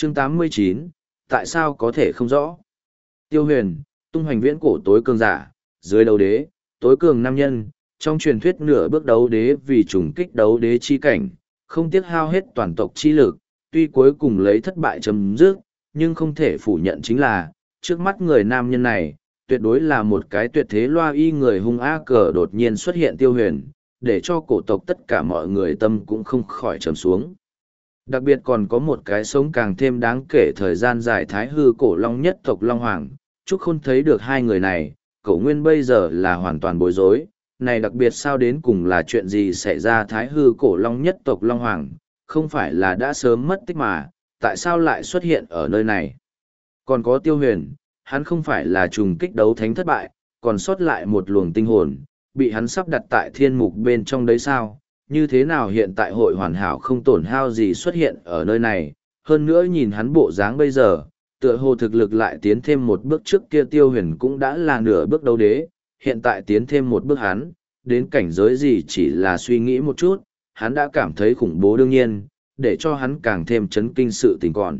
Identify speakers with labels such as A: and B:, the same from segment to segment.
A: Chương 89, tại sao có thể không rõ? Tiêu Huyền, tung hoành viễn cổ tối cường giả, dưới đấu đế, tối cường nam nhân, trong truyền thuyết nửa bước đấu đế vì trùng kích đấu đế chi cảnh, không tiếc hao hết toàn tộc chi lực, tuy cuối cùng lấy thất bại chấm dứt, nhưng không thể phủ nhận chính là, trước mắt người nam nhân này, tuyệt đối là một cái tuyệt thế loa y người hung ác cờ đột nhiên xuất hiện Tiêu Huyền, để cho cổ tộc tất cả mọi người tâm cũng không khỏi trầm xuống. Đặc biệt còn có một cái sống càng thêm đáng kể thời gian dài thái hư cổ long nhất tộc Long Hoàng, Trúc Khôn thấy được hai người này, Cổ Nguyên bây giờ là hoàn toàn bối rối, này đặc biệt sao đến cùng là chuyện gì xảy ra thái hư cổ long nhất tộc Long Hoàng, không phải là đã sớm mất tích mà, tại sao lại xuất hiện ở nơi này? Còn có Tiêu Huyền, hắn không phải là trùng kích đấu thánh thất bại, còn sót lại một luồng tinh hồn, bị hắn sắp đặt tại thiên mục bên trong đấy sao? Như thế nào hiện tại hội hoàn hảo không tổn hao gì xuất hiện ở nơi này, hơn nữa nhìn hắn bộ dáng bây giờ, tựa hồ thực lực lại tiến thêm một bước trước kia Tiêu Huyền cũng đã là nửa bước đấu đế, hiện tại tiến thêm một bước hắn, đến cảnh giới gì chỉ là suy nghĩ một chút, hắn đã cảm thấy khủng bố đương nhiên, để cho hắn càng thêm chấn kinh sự tình còn.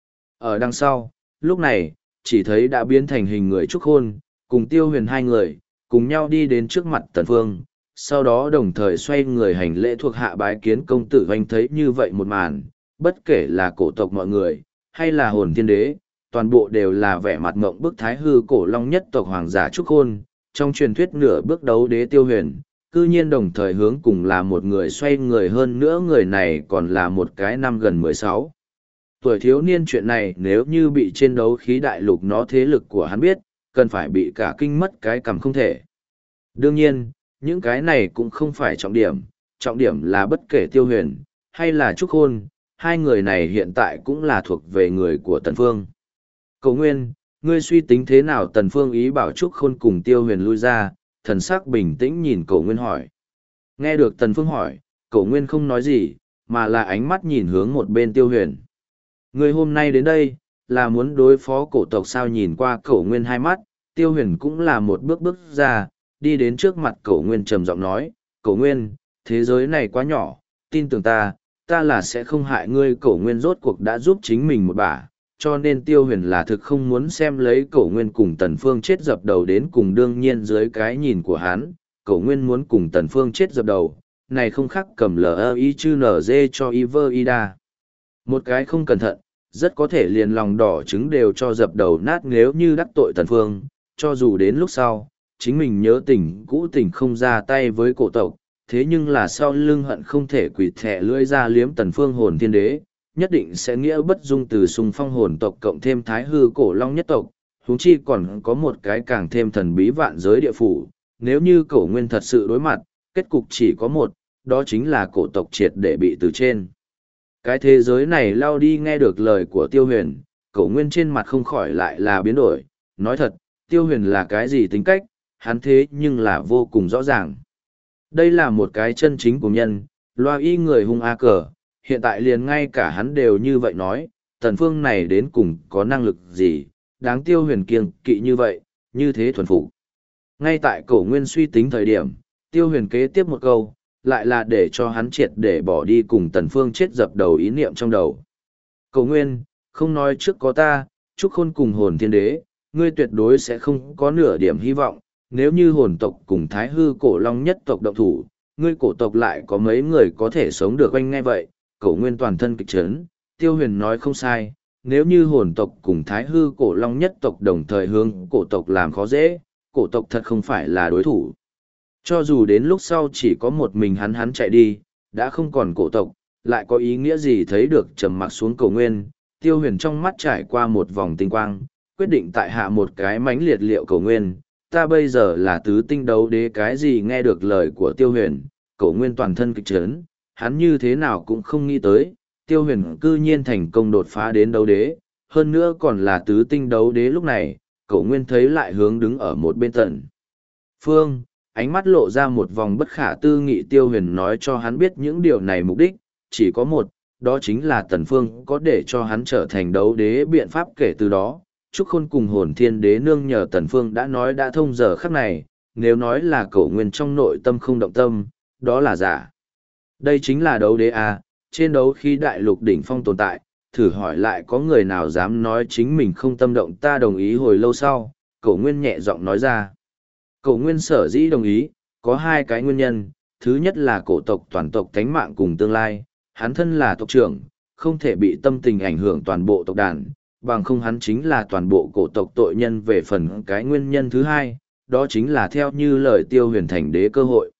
A: Ở đằng sau, lúc này, chỉ thấy đã biến thành hình người Trúc Khôn, cùng Tiêu Huyền hai người, cùng nhau đi đến trước mặt Tần Phương, sau đó đồng thời xoay người hành lễ thuộc hạ bái kiến công tử Vanh thấy như vậy một màn, bất kể là cổ tộc mọi người, hay là hồn thiên đế, toàn bộ đều là vẻ mặt ngộng bức thái hư cổ long nhất tộc hoàng giả Trúc Khôn, trong truyền thuyết nửa bước đấu đế Tiêu Huyền, cư nhiên đồng thời hướng cùng là một người xoay người hơn nữa người này còn là một cái năm gần 16 tuổi thiếu niên chuyện này nếu như bị trên đấu khí đại lục nó thế lực của hắn biết, cần phải bị cả kinh mất cái cằm không thể. Đương nhiên, những cái này cũng không phải trọng điểm là bất kể Tiêu Huyền, hay là Trúc Khôn, hai người này hiện tại cũng là thuộc về người của Tần Phương. Cầu Nguyên, ngươi suy tính thế nào? Tần Phương ý bảo Trúc Khôn cùng Tiêu Huyền lui ra, thần sắc bình tĩnh nhìn Cầu Nguyên hỏi. Nghe được Tần Phương hỏi, Cầu Nguyên không nói gì, mà là ánh mắt nhìn hướng một bên Tiêu Huyền. Ngươi hôm nay đến đây, là muốn đối phó cổ tộc sao? Nhìn qua Cầu Nguyên hai mắt, Tiêu Huyền cũng là một bước ra, đi đến trước mặt Cầu Nguyên trầm giọng nói, Cầu Nguyên, thế giới này quá nhỏ, tin tưởng ta là sẽ không hại ngươi. Cầu Nguyên rốt cuộc đã giúp chính mình một bả, cho nên Tiêu Huyền là thực không muốn xem lấy Cổ Nguyên cùng Tần Phương chết dập đầu đến cùng. Đương nhiên dưới cái nhìn của hắn, Cổ Nguyên muốn cùng Tần Phương chết dập đầu, này không khác cầm L.I. chư N.G. cho Iver Ida. Một cái không cẩn thận, rất có thể liền lòng đỏ trứng đều cho dập đầu nát nếu như đắc tội Tần Phương, cho dù đến lúc sau, chính mình nhớ tình cũ tình không ra tay với cổ tộc, thế nhưng là sau lưng hận không thể quỳ thẻ lưỡi ra liếm Tần Phương hồn thiên đế, nhất định sẽ nghĩa bất dung từ xung phong hồn tộc cộng thêm thái hư cổ long nhất tộc, huống chi còn có một cái càng thêm thần bí vạn giới địa phủ. Nếu như Cổ Nguyên thật sự đối mặt, kết cục chỉ có một, đó chính là cổ tộc triệt để bị từ trên cái thế giới này lao đi. Nghe được lời của Tiêu Huyền, Cổ Nguyên trên mặt không khỏi lại là biến đổi. Nói thật, Tiêu Huyền là cái gì tính cách, hắn thế nhưng là vô cùng rõ ràng. Đây là một cái chân chính của nhân, loa y người hung a cờ, hiện tại liền ngay cả hắn đều như vậy nói, Tần Phương này đến cùng có năng lực gì, đáng Tiêu Huyền kiêng kỵ như vậy, như thế thuần phục. Ngay tại Cổ Nguyên suy tính thời điểm, Tiêu Huyền kế tiếp một câu, lại là để cho hắn triệt để bỏ đi cùng Tần Phương chết dập đầu ý niệm trong đầu. Cổ Nguyên, không nói trước có ta, Trúc Khôn cùng hồn thiên đế, ngươi tuyệt đối sẽ không có nửa điểm hy vọng, nếu như hồn tộc cùng thái hư cổ long nhất tộc động thủ, ngươi cổ tộc lại có mấy người có thể sống được. Oanh nghe vậy, Cổ Nguyên toàn thân kịch chấn, Tiêu Huyền nói không sai, nếu như hồn tộc cùng thái hư cổ long nhất tộc đồng thời hướng cổ tộc làm khó dễ, cổ tộc thật không phải là đối thủ. Cho dù đến lúc sau chỉ có một mình hắn chạy đi, đã không còn cổ tộc, lại có ý nghĩa gì? Thấy được trầm mặc xuống Cổ Nguyên, Tiêu Huyền trong mắt trải qua một vòng tinh quang, quyết định tại hạ một cái mánh liệt liệu. Cổ Nguyên, ta bây giờ là tứ tinh đấu đế cái gì? Nghe được lời của Tiêu Huyền, Cổ Nguyên toàn thân kịch chấn, hắn như thế nào cũng không nghĩ tới, Tiêu Huyền cư nhiên thành công đột phá đến đấu đế, hơn nữa còn là tứ tinh đấu đế. Lúc này, Cổ Nguyên thấy lại hướng đứng ở một bên Tần Phương, ánh mắt lộ ra một vòng bất khả tư nghị. Tiêu Huyền nói cho hắn biết những điều này mục đích, chỉ có một, đó chính là Tần Phương có để cho hắn trở thành đấu đế biện pháp. Kể từ đó, Trúc Khôn cùng hồn thiên đế nương nhờ Tần Phương đã nói đã thông giờ khắc này, nếu nói là Cổ Nguyên trong nội tâm không động tâm, đó là giả. Đây chính là đấu đế à, trên đấu khí đại lục đỉnh phong tồn tại, thử hỏi lại có người nào dám nói chính mình không tâm động. Ta đồng ý. Hồi lâu sau, Cổ Nguyên nhẹ giọng nói ra. Cổ Nguyên sở dĩ đồng ý, có hai cái nguyên nhân. Thứ nhất là cổ tộc toàn tộc thánh mạng cùng tương lai, hắn thân là tộc trưởng, không thể bị tâm tình ảnh hưởng toàn bộ tộc đàn, bằng không hắn chính là toàn bộ cổ tộc tội nhân. Về phần cái nguyên nhân thứ hai, đó chính là theo như lời Tiêu Huyền thành đế cơ hội.